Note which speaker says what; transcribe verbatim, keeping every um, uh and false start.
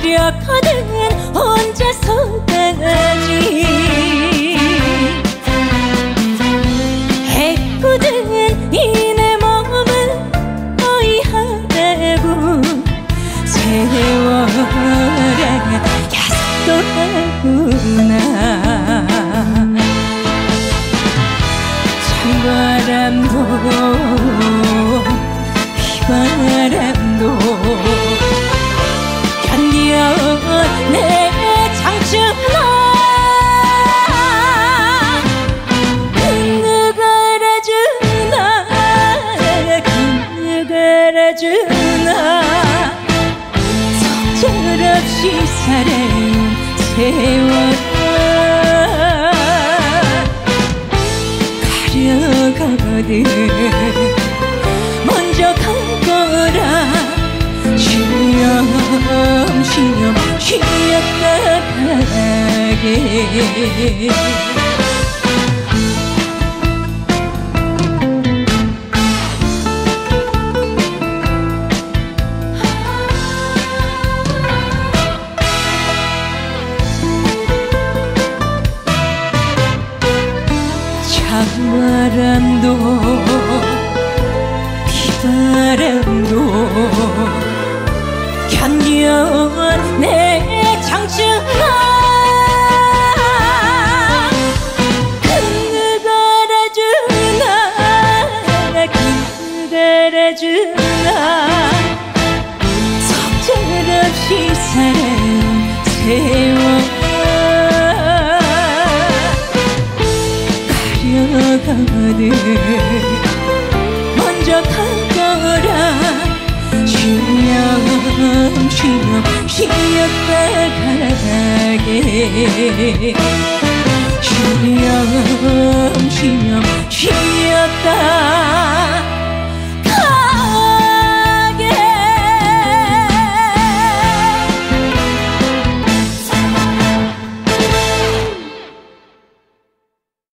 Speaker 1: 노력하는 혼자서까지 애꿎은 이 내 몸은 어이하다고 세월에 야속도 하구나. 찬바람도 휘바람도 견뎌 내 장춘아. 그늘가라주나 그늘가라주나 속절없이 살아온 세월 가려가거든 먼저 갈 거라 쉬엄쉬엄 쉬었다 가게. 찬바람도 비바람도 견뎌 내 장춘아. 그늘가라주나 그늘가라주나 속절없이 살아온 세월 가거든 먼저 갈 거라 쉬엄쉬엄 쉬었다 가게. 쉬엄쉬엄 쉬었다